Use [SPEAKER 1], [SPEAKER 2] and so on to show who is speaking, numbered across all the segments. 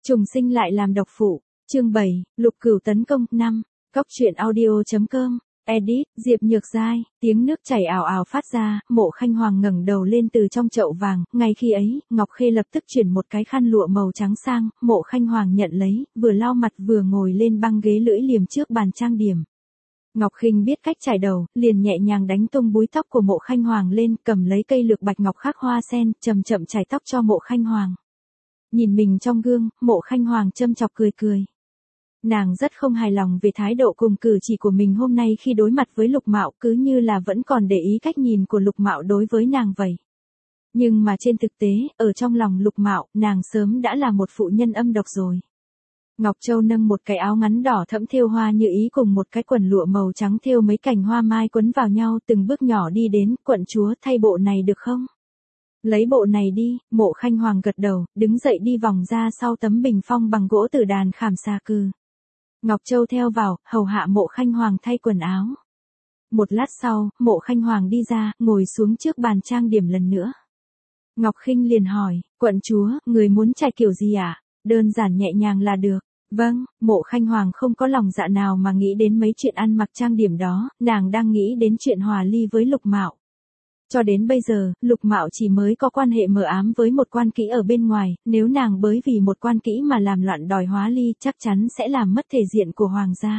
[SPEAKER 1] Trùng sinh lại làm độc phụ. Chương 7, Lục Cửu tấn công 5. Cóc truyện audio.com. Edit, Diệp Nhược Giai, tiếng nước chảy ào ào phát ra, Mộ Khanh Hoàng ngẩng đầu lên từ trong chậu vàng, ngay khi ấy, Ngọc Khê lập tức chuyển một cái khăn lụa màu trắng sang, Mộ Khanh Hoàng nhận lấy, vừa lau mặt vừa ngồi lên băng ghế lưỡi liềm trước bàn trang điểm. Ngọc Khinh biết cách chải đầu, liền nhẹ nhàng đánh tung búi tóc của Mộ Khanh Hoàng lên, cầm lấy cây lược bạch ngọc khắc hoa sen, chậm chậm chải tóc cho Mộ Khanh Hoàng. Nhìn mình trong gương, Mộ Khanh Hoàng châm chọc cười cười. Nàng rất không hài lòng về thái độ cùng cử chỉ của mình hôm nay khi đối mặt với Lục Mạo, cứ như là vẫn còn để ý cách nhìn của Lục Mạo đối với nàng vậy. Nhưng mà trên thực tế, ở trong lòng Lục Mạo, nàng sớm đã là một phụ nhân âm độc rồi. Ngọc Châu nâng một cái áo ngắn đỏ thẫm thêu hoa như ý cùng một cái quần lụa màu trắng thêu mấy cành hoa mai quấn vào nhau, từng bước nhỏ đi đến, quận chúa thay bộ này được không? Lấy bộ này đi. Mộ Khanh Hoàng gật đầu, đứng dậy đi vòng ra sau tấm bình phong bằng gỗ từ đàn khảm xà cừ. Ngọc Châu theo vào, hầu hạ Mộ Khanh Hoàng thay quần áo. Một lát sau, Mộ Khanh Hoàng đi ra, ngồi xuống trước bàn trang điểm lần nữa. Ngọc Khinh liền hỏi, quận chúa, người muốn chải kiểu gì ạ? Đơn giản nhẹ nhàng là được. Vâng, Mộ Khanh Hoàng không có lòng dạ nào mà nghĩ đến mấy chuyện ăn mặc trang điểm đó, nàng đang nghĩ đến chuyện hòa ly với Lục Mạo. Cho đến bây giờ, Lục Mạo chỉ mới có quan hệ mờ ám với một quan kỹ ở bên ngoài, nếu nàng bởi vì một quan kỹ mà làm loạn đòi hóa ly chắc chắn sẽ làm mất thể diện của hoàng gia.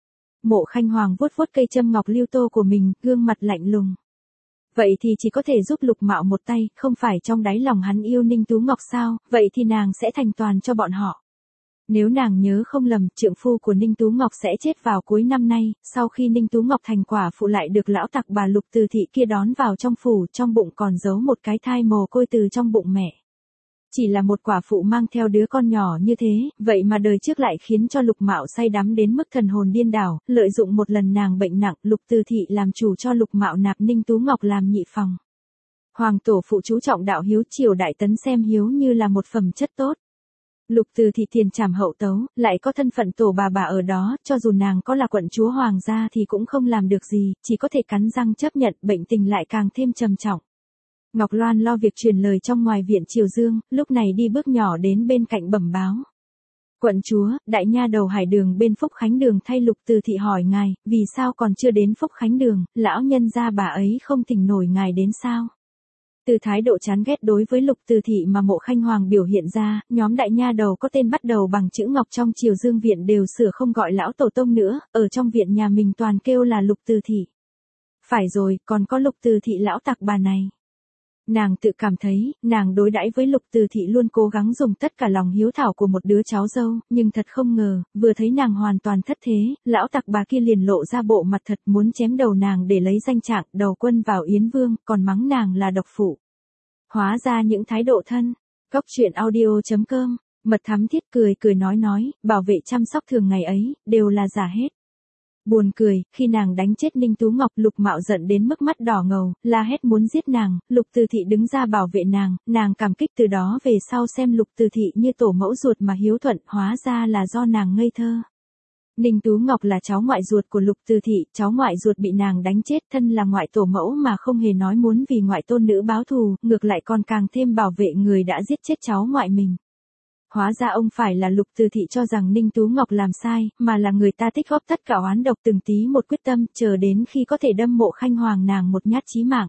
[SPEAKER 1] Mộ Khanh Hoàng vuốt vuốt cây châm ngọc lưu tô của mình, gương mặt lạnh lùng. Vậy thì chỉ có thể giúp Lục Mạo một tay, không phải trong đáy lòng hắn yêu Ninh Tú Ngọc sao, vậy thì nàng sẽ thành toàn cho bọn họ. Nếu nàng nhớ không lầm, trượng phu của Ninh Tú Ngọc sẽ chết vào cuối năm nay, sau khi Ninh Tú Ngọc thành quả phụ lại được lão tặc bà Lục Từ Thị kia đón vào trong phủ, trong bụng còn giấu một cái thai mồ côi từ trong bụng mẹ. Chỉ là một quả phụ mang theo đứa con nhỏ như thế, vậy mà đời trước lại khiến cho Lục Mạo say đắm đến mức thần hồn điên đảo, lợi dụng một lần nàng bệnh nặng, Lục Từ Thị làm chủ cho Lục Mạo nạp Ninh Tú Ngọc làm nhị phòng. Hoàng tổ phụ chú trọng đạo hiếu, triều đại tấn xem hiếu như là một phẩm chất tốt. Lục Từ Thị tiền trảm hậu tấu, lại có thân phận tổ bà ở đó, cho dù nàng có là quận chúa hoàng gia thì cũng không làm được gì, chỉ có thể cắn răng chấp nhận, bệnh tình lại càng thêm trầm trọng. Ngọc Loan lo việc truyền lời trong ngoài viện Triều Dương, lúc này đi bước nhỏ đến bên cạnh bẩm báo. Quận chúa, đại nha đầu Hải Đường bên Phúc Khánh Đường thay Lục Từ Thị hỏi ngài, vì sao còn chưa đến Phúc Khánh Đường, lão nhân gia bà ấy không thỉnh nổi ngài đến sao? Từ thái độ chán ghét đối với Lục Từ Thị mà Mộ Khanh Hoàng biểu hiện ra, nhóm đại nha đầu có tên bắt đầu bằng chữ Ngọc trong Triều Dương viện đều sửa không gọi lão tổ tông nữa, ở trong viện nhà mình toàn kêu là Lục Từ Thị. Phải rồi, còn có Lục Từ Thị lão tặc bà này. Nàng tự cảm thấy, nàng đối đãi với Lục Từ Thị luôn cố gắng dùng tất cả lòng hiếu thảo của một đứa cháu dâu, nhưng thật không ngờ, vừa thấy nàng hoàn toàn thất thế, lão tặc bà kia liền lộ ra bộ mặt thật muốn chém đầu nàng để lấy danh trạng, đầu quân vào Yến Vương, còn mắng nàng là độc phụ. Hóa ra những thái độ thân. Cóc truyện audio.com. Mật Thắm Thiết cười nói, bảo vệ chăm sóc thường ngày ấy, đều là giả hết. Buồn cười, khi nàng đánh chết Ninh Tú Ngọc, Lục Mạo giận đến mức mắt đỏ ngầu, la hét muốn giết nàng, Lục Từ Thị đứng ra bảo vệ nàng cảm kích, từ đó về sau xem Lục Từ Thị như tổ mẫu ruột mà hiếu thuận, hóa ra là do nàng ngây thơ. Ninh Tú Ngọc là cháu ngoại ruột của Lục Từ Thị, cháu ngoại ruột bị nàng đánh chết, thân là ngoại tổ mẫu mà không hề nói muốn vì ngoại tôn nữ báo thù, ngược lại còn càng thêm bảo vệ người đã giết chết cháu ngoại mình. Hóa ra ông phải là Lục Từ Thị cho rằng Ninh Tú Ngọc làm sai, mà là người ta tích góp tất cả oán độc từng tí một quyết tâm, chờ đến khi có thể đâm Mộ Khanh Hoàng nàng một nhát chí mạng.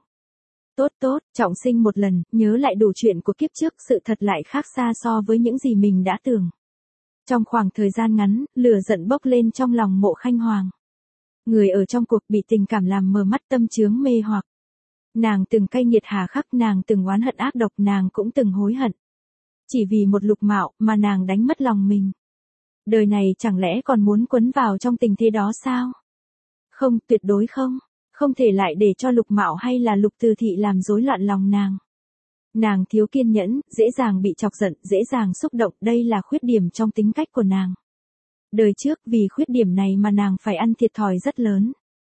[SPEAKER 1] Tốt, trọng sinh một lần, nhớ lại đủ chuyện của kiếp trước, sự thật lại khác xa so với những gì mình đã tưởng. Trong khoảng thời gian ngắn, lửa giận bốc lên trong lòng Mộ Khanh Hoàng. Người ở trong cuộc bị tình cảm làm mờ mắt, tâm chướng mê hoặc. Nàng từng cay nghiệt hà khắc, nàng từng oán hận ác độc, nàng cũng từng hối hận. Chỉ vì một Lục Mạo mà nàng đánh mất lòng mình. Đời này chẳng lẽ còn muốn quấn vào trong tình thế đó sao? Không, tuyệt đối không. Không thể lại để cho Lục Mạo hay là Lục Từ Thị làm rối loạn lòng nàng. Nàng thiếu kiên nhẫn, dễ dàng bị chọc giận, dễ dàng xúc động, đây là khuyết điểm trong tính cách của nàng. Đời trước vì khuyết điểm này mà nàng phải ăn thiệt thòi rất lớn.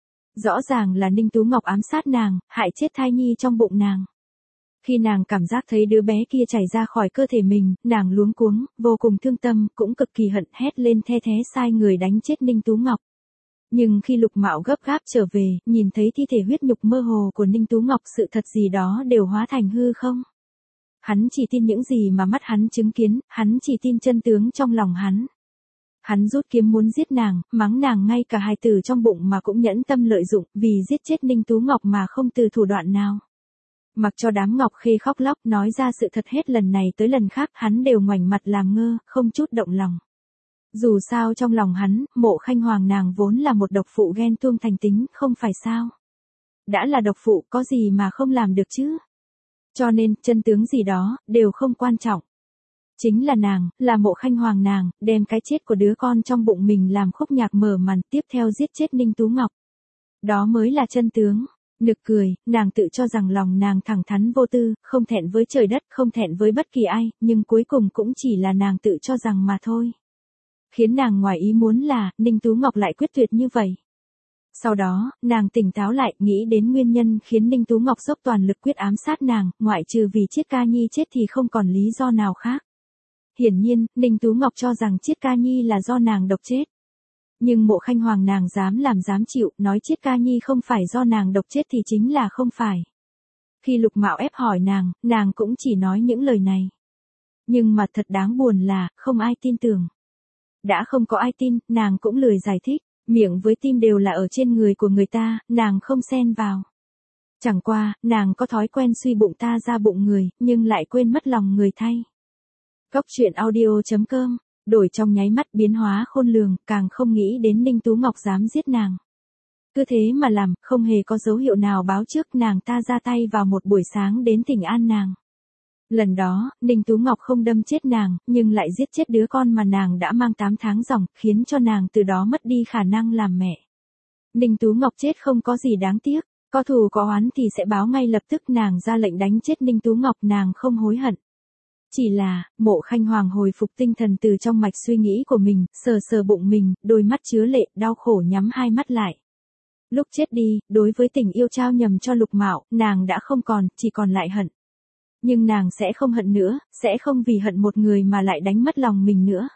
[SPEAKER 1] Rõ ràng là Ninh Tú Ngọc ám sát nàng, hại chết thai nhi trong bụng nàng. Khi nàng cảm giác thấy đứa bé kia chảy ra khỏi cơ thể mình, nàng luống cuống, vô cùng thương tâm, cũng cực kỳ hận, hét lên the thé sai người đánh chết Ninh Tú Ngọc. Nhưng khi Lục Mạo gấp gáp trở về, nhìn thấy thi thể huyết nhục mơ hồ của Ninh Tú Ngọc, sự thật gì đó đều hóa thành hư không. Hắn chỉ tin những gì mà mắt hắn chứng kiến, hắn chỉ tin chân tướng trong lòng hắn. Hắn rút kiếm muốn giết nàng, mắng nàng ngay cả hài tử trong bụng mà cũng nhẫn tâm lợi dụng, vì giết chết Ninh Tú Ngọc mà không từ thủ đoạn nào. Mặc cho đám Ngọc Khê khóc lóc nói ra sự thật hết lần này tới lần khác, hắn đều ngoảnh mặt làm ngơ, không chút động lòng. Dù sao trong lòng hắn, Mộ Khanh Hoàng nàng vốn là một độc phụ ghen tuông thành tính, không phải sao. Đã là độc phụ có gì mà không làm được chứ. Cho nên, chân tướng gì đó, đều không quan trọng. Chính là nàng, là Mộ Khanh Hoàng nàng, đem cái chết của đứa con trong bụng mình làm khúc nhạc mở màn, tiếp theo giết chết Ninh Tú Ngọc. Đó mới là chân tướng. Nực cười, nàng tự cho rằng lòng nàng thẳng thắn vô tư, không thẹn với trời đất, không thẹn với bất kỳ ai, nhưng cuối cùng cũng chỉ là nàng tự cho rằng mà thôi. Khiến nàng ngoài ý muốn là, Ninh Tú Ngọc lại quyết tuyệt như vậy. Sau đó, nàng tỉnh táo lại, nghĩ đến nguyên nhân khiến Ninh Tú Ngọc dốc toàn lực quyết ám sát nàng, ngoại trừ vì Chiết Ca Nhi chết thì không còn lý do nào khác. Hiển nhiên, Ninh Tú Ngọc cho rằng Chiết Ca Nhi là do nàng độc chết. Nhưng Mộ Khanh Hoàng nàng dám làm dám chịu, nói Chiết Ca Nhi không phải do nàng độc chết thì chính là không phải. Khi Lục Mạo ép hỏi nàng cũng chỉ nói những lời này. Nhưng mà thật đáng buồn là, không ai tin tưởng. Đã không có ai tin, nàng cũng lười giải thích, miệng với tim đều là ở trên người của người ta, nàng không xen vào. Chẳng qua, nàng có thói quen suy bụng ta ra bụng người, nhưng lại quên mất lòng người thay. Cốc truyện audio.com, đổi trong nháy mắt biến hóa khôn lường, càng không nghĩ đến Ninh Tú Ngọc dám giết nàng. Cứ thế mà làm, không hề có dấu hiệu nào báo trước nàng ta ra tay vào một buổi sáng đến thỉnh an nàng. Lần đó, Ninh Tú Ngọc không đâm chết nàng, nhưng lại giết chết đứa con mà nàng đã mang 8 tháng dòng, khiến cho nàng từ đó mất đi khả năng làm mẹ. Ninh Tú Ngọc chết không có gì đáng tiếc, có thù có oán thì sẽ báo ngay lập tức, nàng ra lệnh đánh chết Ninh Tú Ngọc, nàng không hối hận. Chỉ là, Mộ Khanh Hoàng hồi phục tinh thần từ trong mạch suy nghĩ của mình, sờ sờ bụng mình, đôi mắt chứa lệ, đau khổ nhắm hai mắt lại. Lúc chết đi, đối với tình yêu trao nhầm cho Lục Mạo, nàng đã không còn, chỉ còn lại hận. Nhưng nàng sẽ không hận nữa, sẽ không vì hận một người mà lại đánh mất lòng mình nữa.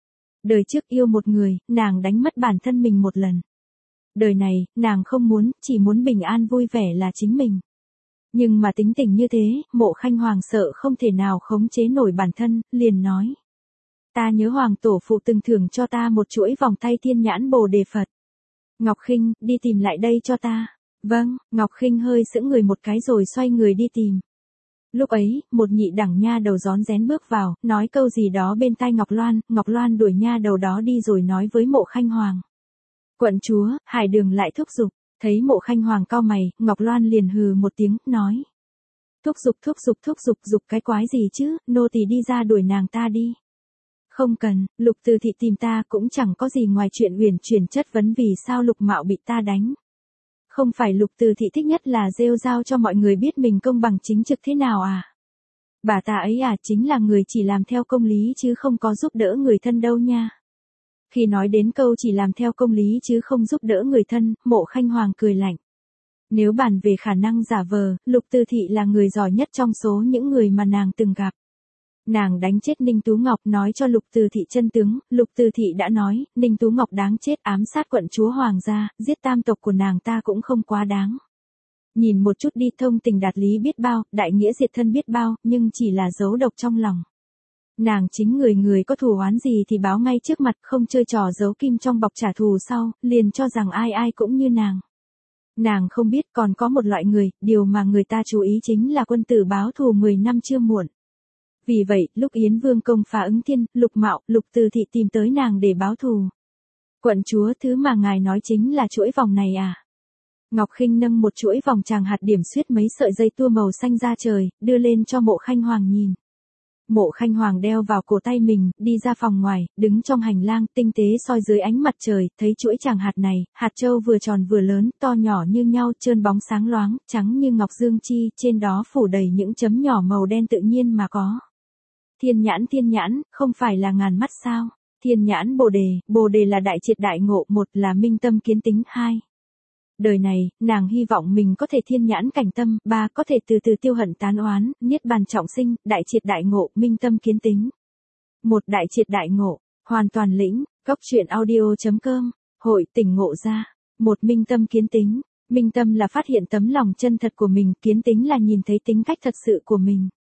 [SPEAKER 1] Đời trước yêu một người, nàng đánh mất bản thân mình một lần. Đời này, nàng không muốn, chỉ muốn bình an vui vẻ là chính mình. Nhưng mà tính tình như thế, Mộ Khanh Hoàng sợ không thể nào khống chế nổi bản thân, liền nói. Ta nhớ Hoàng tổ phụ từng thưởng cho ta một chuỗi vòng tay thiên nhãn Bồ Đề Phật. Ngọc Khinh, đi tìm lại đây cho ta. Vâng, Ngọc Khinh hơi sững người một cái rồi xoay người đi tìm. Lúc ấy, một nhị đẳng nha đầu rón rén bước vào, nói câu gì đó bên tai Ngọc Loan đuổi nha đầu đó đi rồi nói với Mộ Khanh Hoàng. Quận chúa, Hải Đường lại thúc giục, thấy Mộ Khanh Hoàng cau mày, Ngọc Loan liền hừ một tiếng, nói. Thúc giục, giục cái quái gì chứ, nô tỳ đi ra đuổi nàng ta đi. Không cần, Lục Từ Thị tìm ta cũng chẳng có gì ngoài chuyện uyển chuyển chất vấn vì sao Lục Mạo bị ta đánh. Không phải Lục Từ Thị thích nhất là rêu rao cho mọi người biết mình công bằng chính trực thế nào à? Bà ta ấy à, chính là người chỉ làm theo công lý chứ không có giúp đỡ người thân đâu nha. Khi nói đến câu chỉ làm theo công lý chứ không giúp đỡ người thân, Mộ Khanh Hoàng cười lạnh. Nếu bàn về khả năng giả vờ, Lục Từ Thị là người giỏi nhất trong số những người mà nàng từng gặp. Nàng đánh chết Ninh Tú Ngọc nói cho Lục Từ Thị chân tướng, Lục Từ Thị đã nói, Ninh Tú Ngọc đáng chết ám sát quận chúa Hoàng gia, giết tam tộc của nàng ta cũng không quá đáng. Nhìn một chút đi, thông tình đạt lý biết bao, đại nghĩa diệt thân biết bao, nhưng chỉ là giấu độc trong lòng. Nàng chính người có thù oán gì thì báo ngay trước mặt, không chơi trò giấu kim trong bọc trả thù sau, liền cho rằng ai cũng như nàng. Nàng không biết còn có một loại người, điều mà người ta chú ý chính là quân tử báo thù 10 năm chưa muộn. Vì vậy, lúc Yến Vương công phá Ứng Thiên, Lục Mạo, Lục Từ Thị tìm tới nàng để báo thù. Quận chúa, thứ mà ngài nói chính là chuỗi vòng này à? Ngọc Khinh nâng một chuỗi vòng tràng hạt điểm xuyết mấy sợi dây tua màu xanh ra trời, đưa lên cho Mộ Khanh Hoàng nhìn. Mộ Khanh Hoàng đeo vào cổ tay mình, đi ra phòng ngoài, đứng trong hành lang, tinh tế soi dưới ánh mặt trời, thấy chuỗi tràng hạt này, hạt châu vừa tròn vừa lớn, to nhỏ như nhau, trơn bóng sáng loáng, trắng như ngọc dương chi, trên đó phủ đầy những chấm nhỏ màu đen tự nhiên mà có. Thiên nhãn, không phải là ngàn mắt sao? Thiên nhãn Bồ Đề là đại triệt đại ngộ, một là minh tâm kiến tính, hai. Đời này, nàng hy vọng mình có thể thiên nhãn cảnh tâm, ba có thể từ từ tiêu hận tán oán, niết bàn trọng sinh, đại triệt đại ngộ, minh tâm kiến tính. Một đại triệt đại ngộ, hoàn toàn lĩnh, cốc truyện audio.com, hội tỉnh ngộ ra. Một minh tâm kiến tính, minh tâm là phát hiện tấm lòng chân thật của mình, kiến tính là nhìn thấy tính cách thật sự của mình.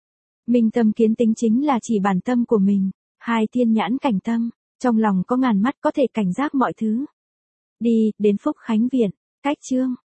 [SPEAKER 1] Minh tâm kiến tính chính là chỉ bản tâm của mình. Hai thiên nhãn cảnh tâm, trong lòng có ngàn mắt có thể cảnh giác mọi thứ. Đi, đến Phúc Khánh Viện, cách chương.